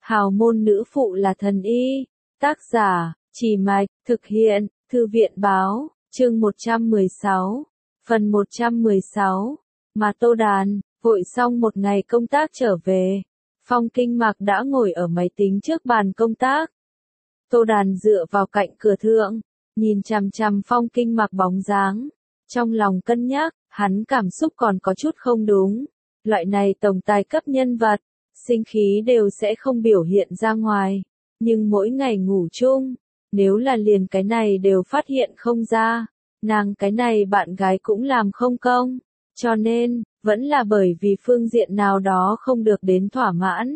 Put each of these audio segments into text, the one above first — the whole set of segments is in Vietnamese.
Hào môn nữ phụ là thần y. Tác giả, Trì Mạch, thực hiện, Thư viện báo, chương 116, phần 116. Mà Tô Đàn, vội xong một ngày công tác trở về. Phong Kinh Mạc đã ngồi ở máy tính trước bàn công tác. Tô Đàn dựa vào cạnh cửa thượng, nhìn chằm chằm Phong Kinh Mạc bóng dáng. Trong lòng cân nhắc, hắn cảm xúc còn có chút không đúng. Loại này tổng tài cấp nhân vật, sinh khí đều sẽ không biểu hiện ra ngoài. Nhưng mỗi ngày ngủ chung, nếu là liền cái này đều phát hiện không ra, nàng cái này bạn gái cũng làm không công. Cho nên, vẫn là bởi vì phương diện nào đó không được đến thỏa mãn.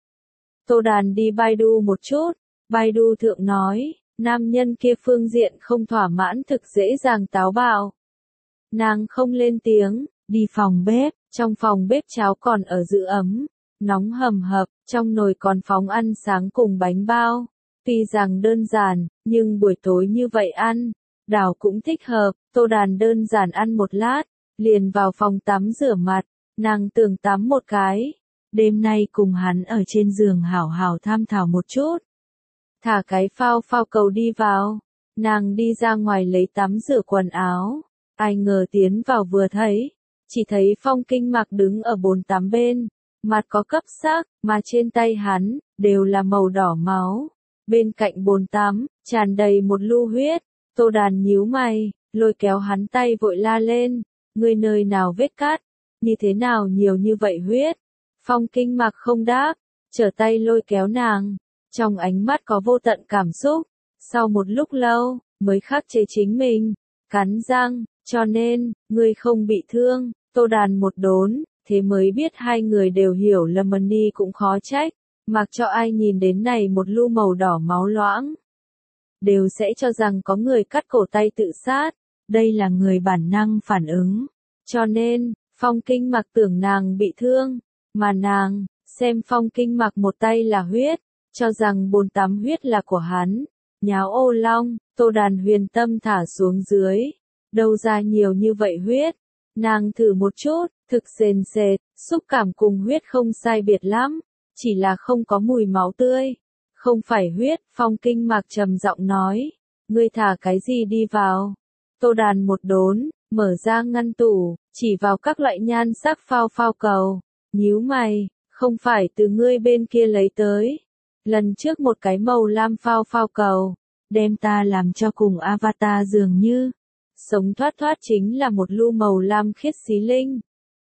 Tô Đàn đi Baidu một chút, Baidu thượng nói, nam nhân kia phương diện không thỏa mãn thực dễ dàng táo bạo. Nàng không lên tiếng, đi phòng bếp, trong phòng bếp cháo còn ở giữ ấm, nóng hầm hập, trong nồi còn phóng ăn sáng cùng bánh bao. Tuy rằng đơn giản, nhưng buổi tối như vậy ăn, đảo cũng thích hợp. Tô Đàn đơn giản ăn một lát, liền vào phòng tắm rửa mặt, nàng tưởng tắm một cái. Đêm nay cùng hắn ở trên giường hảo hảo tham thảo một chút. Thả cái phao cầu đi vào, nàng đi ra ngoài lấy tắm rửa quần áo. Ai ngờ tiến vào vừa thấy, chỉ thấy Phong Kinh Mạc đứng ở bồn tắm bên, mặt có cấp sắc, mà trên tay hắn, đều là màu đỏ máu. Bên cạnh bồn tắm, tràn đầy một lu huyết. Tô Đàn nhíu mày, lôi kéo hắn tay vội la lên, ngươi nơi nào vết cắt, như thế nào nhiều như vậy huyết. Phong Kinh Mạc không đáp, trở tay lôi kéo nàng, trong ánh mắt có vô tận cảm xúc. Sau một lúc lâu, mới khắc chế chính mình, cắn răng, cho nên, ngươi không bị thương. Tô Đàn một đốn, thế mới biết hai người đều hiểu lầm, Mani cũng khó trách, mặc cho ai nhìn đến này một lu màu đỏ máu loãng, đều sẽ cho rằng có người cắt cổ tay tự sát. Đây là người bản năng phản ứng. Cho nên, Phong Kinh Mạc tưởng nàng bị thương, mà nàng, xem Phong Kinh Mạc một tay là huyết, cho rằng bồn tắm huyết là của hắn. Nháo ô long, Tô Đàn huyền tâm thả xuống dưới. Đâu ra nhiều như vậy huyết? Nàng thử một chút, thực sền sệt, xúc cảm cùng huyết không sai biệt lắm, chỉ là không có mùi máu tươi. Không phải huyết, Phong Kinh Mạc trầm giọng nói, ngươi thả cái gì đi vào? Tô Đàn một đốn, mở ra ngăn tủ, chỉ vào các loại nhan sắc phao cầu, nhíu mày, không phải từ ngươi bên kia lấy tới. Lần trước một cái màu lam phao cầu, đem ta làm cho cùng Avatar dường như. Sống thoát chính là một lu màu lam khiết xí linh.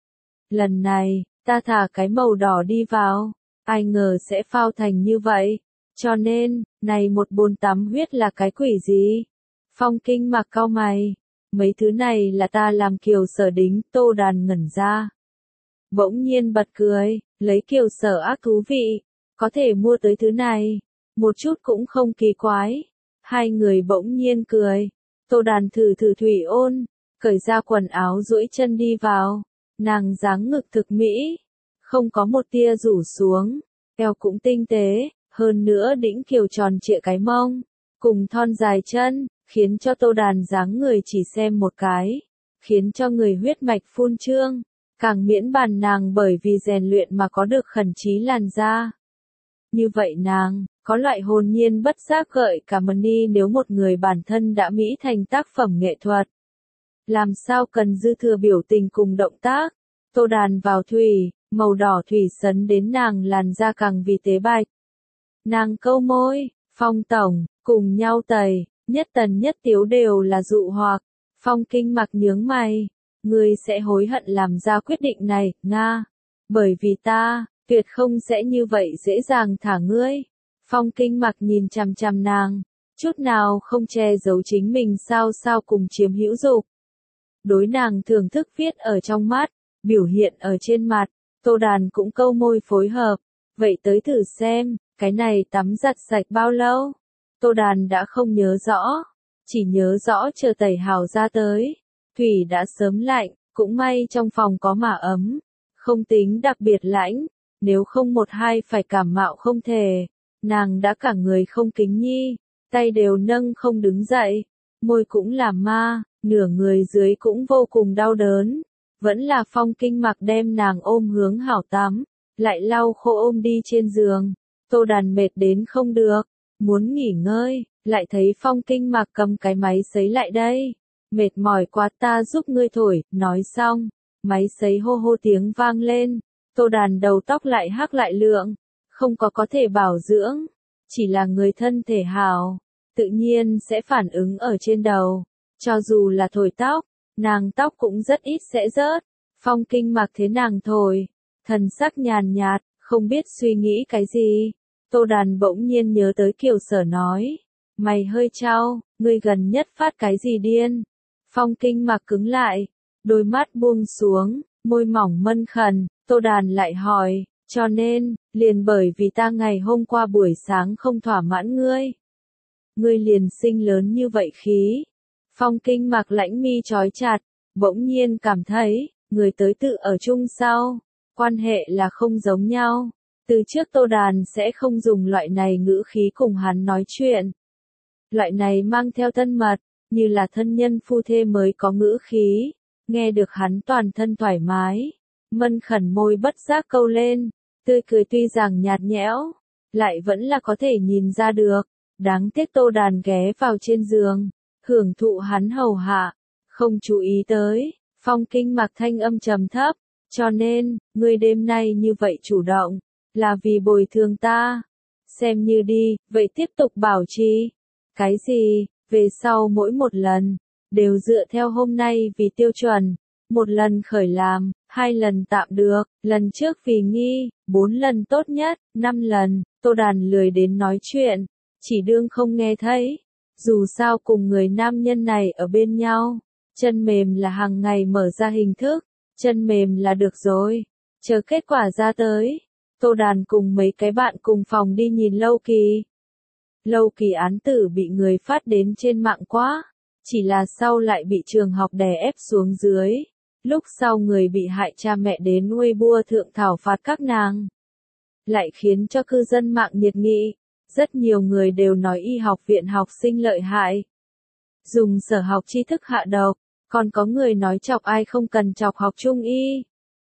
Lần này, ta thả cái màu đỏ đi vào, ai ngờ sẽ phao thành như vậy. Cho nên, này một bồn tắm huyết là cái quỷ gì? Phong Kinh Mạc cau mày, mấy thứ này là ta làm Kiều Sở đính. Tô Đàn ngẩn ra, bỗng nhiên bật cười, lấy Kiều Sở ác thú vị, có thể mua tới thứ này, một chút cũng không kỳ quái. Hai người bỗng nhiên cười. Tô Đàn thử thủy ôn, cởi ra quần áo duỗi chân đi vào, nàng dáng ngực thực mỹ, không có một tia rủ xuống, eo cũng tinh tế, hơn nữa đĩnh kiều tròn trịa cái mông, cùng thon dài chân, khiến cho Tô Đàn dáng người chỉ xem một cái, khiến cho người huyết mạch phun trương, càng miễn bàn nàng bởi vì rèn luyện mà có được khẩn trí làn da. Như vậy nàng, có loại hồn nhiên bất giác gợi cả Mani. Nếu một người bản thân đã mỹ thành tác phẩm nghệ thuật, làm sao cần dư thừa biểu tình cùng động tác. Tô Đàn vào thủy, màu đỏ thủy sấn đến nàng làn da càng vì tế bạch. Nàng câu môi, Phong tổng, cùng nhau tẩy, nhất tần nhất tiếu đều là dụ hoặc. Phong Kinh Mạc nhướng mày, ngươi sẽ hối hận làm ra quyết định này, Nga, bởi vì ta tuyệt không sẽ như vậy dễ dàng thả ngươi. Phong Kinh Mạc nhìn chằm chằm nàng, chút nào không che giấu chính mình sao cùng chiếm hữu dục. Đối nàng thưởng thức viết ở trong mắt, biểu hiện ở trên mặt. Tô Đàn cũng câu môi phối hợp, vậy tới thử xem, cái này tắm giặt sạch bao lâu? Tô Đàn đã không nhớ rõ, chỉ nhớ rõ chờ tẩy hào ra tới, thủy đã sớm lạnh, cũng may trong phòng có mả ấm, không tính đặc biệt lạnh. Nếu không một hai phải cảm mạo không thể. Nàng đã cả người không kính nhi, tay đều nâng không đứng dậy, môi cũng là ma, nửa người dưới cũng vô cùng đau đớn. Vẫn là Phong Kinh Mạc đem nàng ôm hướng hảo tắm, lại lau khô ôm đi trên giường. Tô Đàn mệt đến không được, muốn nghỉ ngơi, lại thấy Phong Kinh Mạc cầm cái máy sấy lại đây. Mệt mỏi quá ta giúp ngươi thổi, nói xong, máy sấy hô hô tiếng vang lên, Tô Đàn đầu tóc lại hắc lại lượng, không có thể bảo dưỡng, chỉ là người thân thể hào, tự nhiên sẽ phản ứng ở trên đầu, cho dù là thổi tóc, nàng tóc cũng rất ít sẽ rớt. Phong Kinh Mạc thế nàng thổi, thần sắc nhàn nhạt, không biết suy nghĩ cái gì. Tô Đàn bỗng nhiên nhớ tới Kiều Sở nói, mày hơi trao, ngươi gần nhất phát cái gì điên. Phong Kinh Mạc cứng lại, đôi mắt buông xuống, môi mỏng mân khẩn, Tô Đàn lại hỏi, cho nên, liền bởi vì ta ngày hôm qua buổi sáng không thỏa mãn ngươi. Ngươi liền sinh lớn như vậy khí. Phong Kinh Mạc lãnh mi trói chặt, bỗng nhiên cảm thấy, người tới tự ở chung sau, quan hệ là không giống nhau. Từ trước Tô Đàn sẽ không dùng loại này ngữ khí cùng hắn nói chuyện. Loại này mang theo thân mật, như là thân nhân phu thê mới có ngữ khí, nghe được hắn toàn thân thoải mái, mân khẩn môi bất giác câu lên, tươi cười tuy rằng nhạt nhẽo, lại vẫn là có thể nhìn ra được, đáng tiếc Tô Đàn ghé vào trên giường, hưởng thụ hắn hầu hạ, không chú ý tới, Phong Kinh Mạc thanh âm trầm thấp, cho nên, ngươi đêm nay như vậy chủ động, là vì bồi thường ta, xem như đi, vậy tiếp tục bảo trì, cái gì, về sau mỗi một lần, đều dựa theo hôm nay vì tiêu chuẩn, một lần khởi làm, 2 lần tạm được, lần trước vì nghi, 4 lần tốt nhất, 5 lần, Tô Đàn lười đến nói chuyện, chỉ đương không nghe thấy, dù sao cùng người nam nhân này ở bên nhau, chân mềm là hàng ngày mở ra hình thức, chân mềm là được rồi, chờ kết quả ra tới. Tô Đàn cùng mấy cái bạn cùng phòng đi nhìn Lâu Kỳ. Lâu Kỳ án tử bị người phát đến trên mạng quá, chỉ là sau lại bị trường học đè ép xuống dưới. Lúc sau người bị hại cha mẹ đến Weibo thượng thảo phạt các nàng, lại khiến cho cư dân mạng nhiệt nghị. Rất nhiều người đều nói y học viện học sinh lợi hại, dùng sở học tri thức hạ độc, còn có người nói chọc ai không cần chọc học trung y.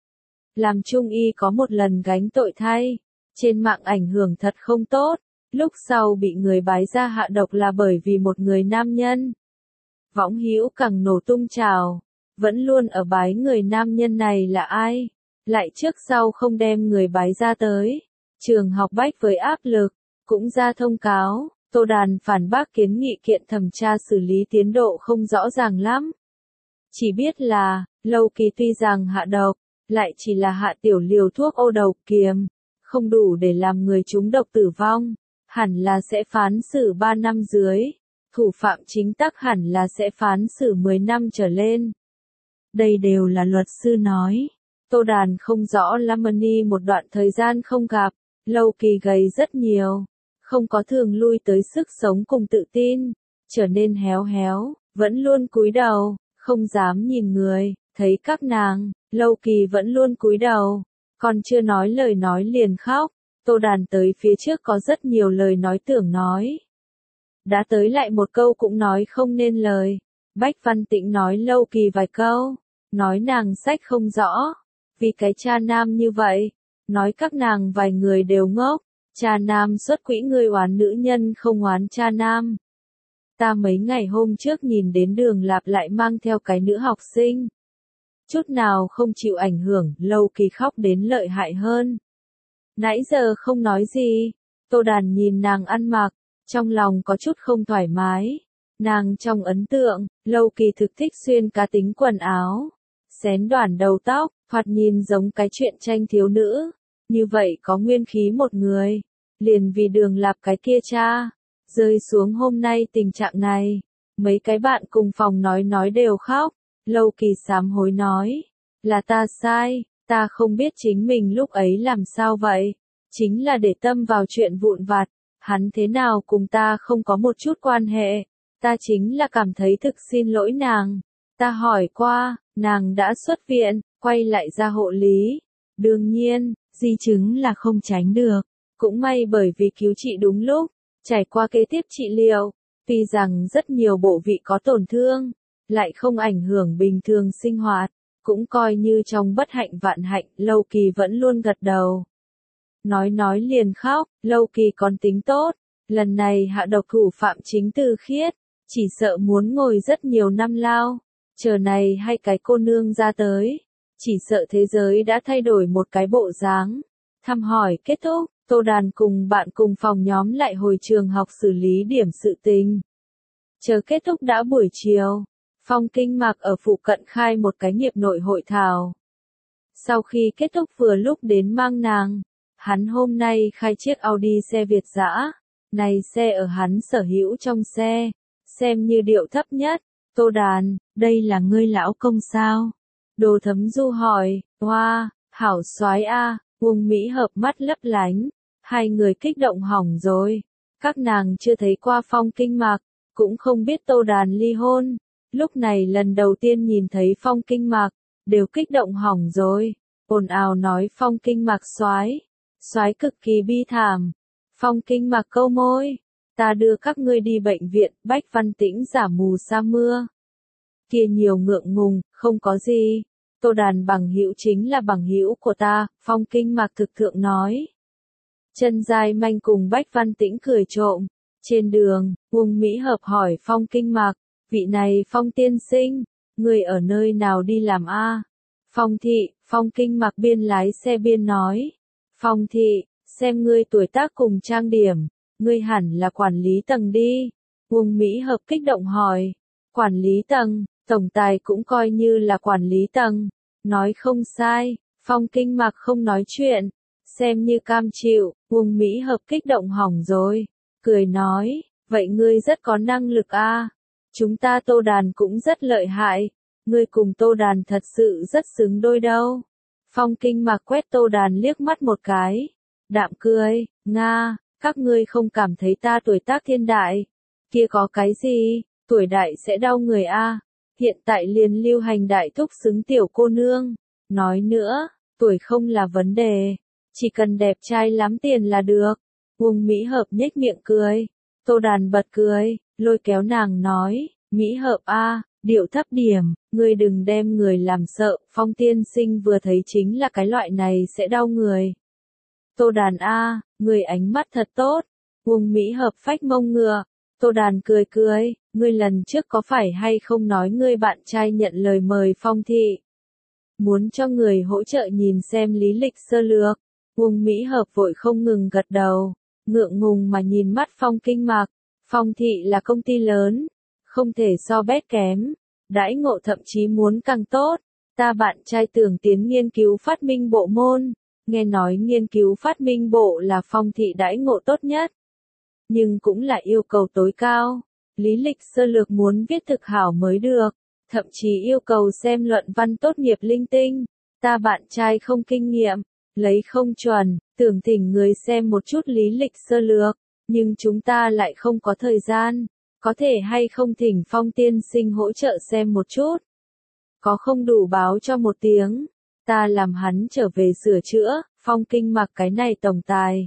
Làm trung y có một lần gánh tội thay, trên mạng ảnh hưởng thật không tốt, lúc sau bị người bái ra hạ độc là bởi vì một người nam nhân. Võng hữu càng nổ tung trào, vẫn luôn ở bái người nam nhân này là ai, lại trước sau không đem người bái ra tới. Trường học bách với áp lực, cũng ra thông cáo, Tô Đàn phản bác kiến nghị kiện thẩm tra xử lý tiến độ không rõ ràng lắm. Chỉ biết là, Lâu Kỳ tuy rằng hạ độc, lại chỉ là hạ tiểu liều thuốc ô độc kiềm, không đủ để làm người trúng độc tử vong, hẳn là sẽ phán xử 3 năm dưới, thủ phạm chính tắc hẳn là sẽ phán xử 10 năm trở lên. Đây đều là luật sư nói. Tô Đàn không rõ Lamani một đoạn thời gian không gặp, Lâu Kỳ gầy rất nhiều, không có thường lui tới sức sống cùng tự tin, trở nên héo héo, vẫn luôn cúi đầu, không dám nhìn người, thấy các nàng, Lâu Kỳ vẫn luôn cúi đầu, còn chưa nói lời nói liền khóc. Tô Đàn tới phía trước có rất nhiều lời nói tưởng nói, đã tới lại một câu cũng nói không nên lời. Bách Văn Tĩnh nói Lâu Kỳ vài câu, nói nàng sách không rõ, vì cái cha nam như vậy, nói các nàng vài người đều ngốc, cha nam xuất quỹ người oán nữ nhân không oán cha nam. Ta mấy ngày hôm trước nhìn đến Đường Lạp lại mang theo cái nữ học sinh, chút nào không chịu ảnh hưởng, Lâu Kỳ khóc đến lợi hại hơn. Nãy giờ không nói gì, Tô Đàn nhìn nàng ăn mặc, trong lòng có chút không thoải mái. Nàng trong ấn tượng, Lâu Kỳ thực thích xuyên cá tính quần áo, xén đoản đầu tóc, thoạt nhìn giống cái chuyện tranh thiếu nữ. Như vậy có nguyên khí một người, liền vì Đường Lạp cái kia cha, rơi xuống hôm nay tình trạng này. Mấy cái bạn cùng phòng nói đều khóc. Lâu Kỳ sám hối nói, là ta sai, ta không biết chính mình lúc ấy làm sao vậy, chính là để tâm vào chuyện vụn vặt, hắn thế nào cùng ta không có một chút quan hệ, ta chính là cảm thấy thực xin lỗi nàng. Ta hỏi qua, nàng đã xuất viện, quay lại ra hộ lý. Đương nhiên, di chứng là không tránh được, cũng may bởi vì cứu trị đúng lúc, trải qua kế tiếp trị liệu, tuy rằng rất nhiều bộ vị có tổn thương, lại không ảnh hưởng bình thường sinh hoạt, cũng coi như trong bất hạnh vạn hạnh. Lâu Kỳ vẫn luôn gật đầu. nói liền khóc, Lâu Kỳ còn tính tốt, lần này hạ độc thủ phạm chính Từ Khiết, chỉ sợ muốn ngồi rất nhiều năm lao, chờ này hay cái cô nương ra tới, chỉ sợ thế giới đã thay đổi một cái bộ dáng. Thăm hỏi kết thúc, Tô Đàn cùng bạn cùng phòng nhóm lại hồi trường học xử lý điểm sự tình. Chờ kết thúc đã buổi chiều, Phong Kinh Mạc ở phụ cận khai một cái nghiệp nội hội thảo. Sau khi kết thúc vừa lúc đến mang nàng, hắn hôm nay khai chiếc Audi xe Việt dã, này xe ở hắn sở hữu trong xe, xem như điệu thấp nhất. Tô Đàn, đây là ngươi lão công sao? Đồ Thấm Du hỏi, hoa, hảo soái a. Uông Mỹ Hợp mắt lấp lánh, hai người kích động hỏng rồi. Các nàng chưa thấy qua Phong Kinh Mạc, cũng không biết Tô Đàn ly hôn, lúc này lần đầu tiên nhìn thấy Phong Kinh Mạc, đều kích động hỏng rồi. Ồn ào nói Phong Kinh Mạc soái cực kỳ bi thảm. Phong Kinh Mạc câu môi, ta đưa các ngươi đi bệnh viện. Bách Văn Tĩnh giả mù sa mưa. Kia nhiều ngượng ngùng, không có gì. Tô Đàn bằng hữu chính là bằng hữu của ta, Phong Kinh Mạc thực thượng nói. Chân Giai Manh cùng Bách Văn Tĩnh cười trộm. Trên đường, Uông Mỹ Hợp hỏi Phong Kinh Mạc, vị này Phong tiên sinh, người ở nơi nào đi làm a? Phong thị, Phong Kinh Mạc biên lái xe biên nói. Phong thị, xem ngươi tuổi tác cùng trang điểm, ngươi hẳn là quản lý tầng đi. Uông Mỹ Hợp kích động hỏi, quản lý tầng, tổng tài cũng coi như là quản lý tầng. Nói không sai, Phong Kinh Mạc không nói chuyện, xem như cam chịu. Uông Mỹ Hợp kích động hỏng rồi, cười nói, vậy ngươi rất có năng lực a. Chúng ta Tô Đàn cũng rất lợi hại, ngươi cùng Tô Đàn thật sự rất xứng đôi đâu. Phong Kinh Mạc quét Tô Đàn liếc mắt một cái, đạm cười, Nga, các ngươi không cảm thấy ta tuổi tác thiên đại, kia có cái gì, tuổi đại sẽ đau người a. Hiện tại liền lưu hành đại thúc xứng tiểu cô nương. Nói nữa, tuổi không là vấn đề, chỉ cần đẹp trai lắm tiền là được. Uông Mỹ Hợp nhếch miệng cười. Tô Đàn bật cười, lôi kéo nàng nói, Mỹ Hợp a, điệu thấp điểm, ngươi đừng đem người làm sợ. Phong tiên sinh vừa thấy chính là cái loại này sẽ đau người. Tô Đàn a, người ánh mắt thật tốt. Uông Mỹ Hợp phách mông ngựa. Tô Đàn cười cười, ngươi lần trước có phải hay không nói ngươi bạn trai nhận lời mời Phong thị? Muốn cho người hỗ trợ nhìn xem lý lịch sơ lược. Uông Mỹ Hợp vội không ngừng gật đầu, ngượng ngùng mà nhìn mắt Phong Kinh Mạc. Phong thị là công ty lớn, không thể so bét kém, đãi ngộ thậm chí muốn càng tốt. Ta bạn trai tưởng tiến nghiên cứu phát minh bộ môn, nghe nói nghiên cứu phát minh bộ là Phong thị đãi ngộ tốt nhất. Nhưng cũng là yêu cầu tối cao, lý lịch sơ lược muốn viết thực hảo mới được, thậm chí yêu cầu xem luận văn tốt nghiệp linh tinh. Ta bạn trai không kinh nghiệm, lấy không chuẩn, tưởng thỉnh người xem một chút lý lịch sơ lược, nhưng chúng ta lại không có thời gian, có thể hay không thỉnh Phong tiên sinh hỗ trợ xem một chút. Có không đủ báo cho một tiếng, ta làm hắn trở về sửa chữa. Phong Kinh Mạc cái này tổng tài.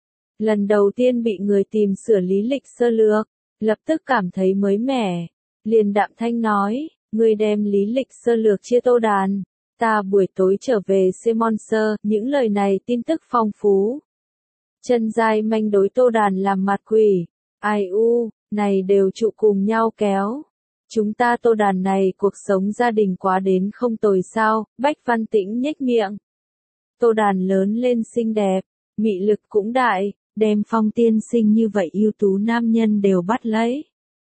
Lần đầu tiên bị người tìm sửa lý lịch sơ lược, lập tức cảm thấy mới mẻ, liền đạm thanh nói, ngươi đem lý lịch sơ lược chia Tô Đàn, ta buổi tối trở về Simon Sơ. Những lời này tin tức phong phú. Chân Giai Manh đối Tô Đàn làm mặt quỷ, ai u, này đều trụ cùng nhau kéo. Chúng ta Tô Đàn này cuộc sống gia đình quá đến không tồi sao. Bách Văn Tĩnh nhếch miệng. Tô Đàn lớn lên xinh đẹp, mị lực cũng đại, đem Phong tiên sinh như vậy ưu tú nam nhân đều bắt lấy.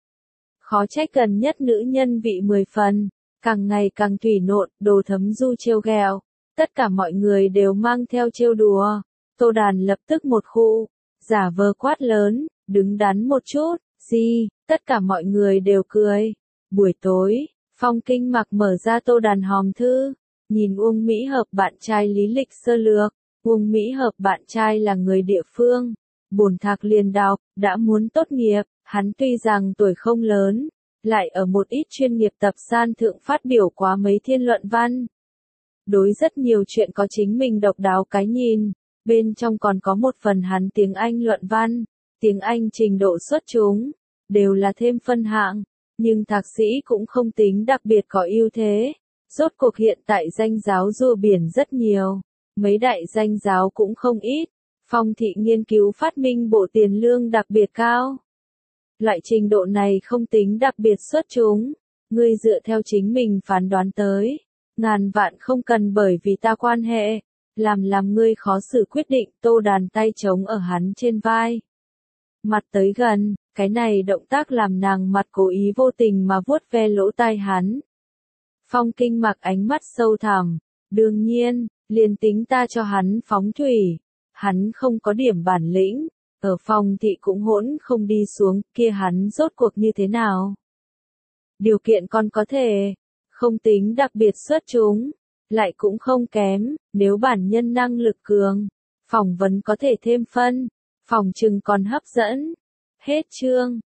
Khó trách gần nhất nữ nhân vị 10 phần, càng ngày càng thủy nộn. Đồ Thấm Du trêu ghẹo, tất cả mọi người đều mang theo trêu đùa. Tô Đàn lập tức một khu, giả vờ quát lớn, đứng đắn một chút, gì, tất cả mọi người đều cười. Buổi tối, Phong Kinh Mạc mở ra Tô Đàn hòm thư, nhìn Uông Mỹ Hợp bạn trai lý lịch sơ lược. Uông Mỹ Hợp bạn trai là người địa phương, bổn thạc liền đọc, đã muốn tốt nghiệp, hắn tuy rằng tuổi không lớn, lại ở một ít chuyên nghiệp tập san thượng phát biểu quá mấy thiên luận văn. Đối rất nhiều chuyện có chính mình độc đáo cái nhìn, bên trong còn có một phần hắn tiếng Anh luận văn, tiếng Anh trình độ xuất chúng, đều là thêm phân hạng, nhưng thạc sĩ cũng không tính đặc biệt có ưu thế. Rốt cuộc hiện tại danh giáo rùa biển rất nhiều, mấy đại danh giáo cũng không ít, Phong thị nghiên cứu phát minh bộ tiền lương đặc biệt cao. Loại trình độ này không tính đặc biệt xuất chúng. Ngươi dựa theo chính mình phán đoán tới. Ngàn vạn không cần bởi vì ta quan hệ. Làm ngươi khó xử quyết định. Tô Đàn tay trống ở hắn trên vai. Mặt tới gần, cái này động tác làm nàng mặt cố ý vô tình mà vuốt ve lỗ tai hắn. Phong Kinh mặc ánh mắt sâu thẳm. Đương nhiên, liền tính ta cho hắn phóng thủy. Hắn không có điểm bản lĩnh. Ở Phong thị cũng hỗn không đi xuống, kia hắn rốt cuộc như thế nào? Điều kiện còn có thể, không tính đặc biệt xuất chúng, lại cũng không kém, nếu bản nhân năng lực cường, phỏng vấn có thể thêm phân, phỏng chừng còn hấp dẫn. Hết chương.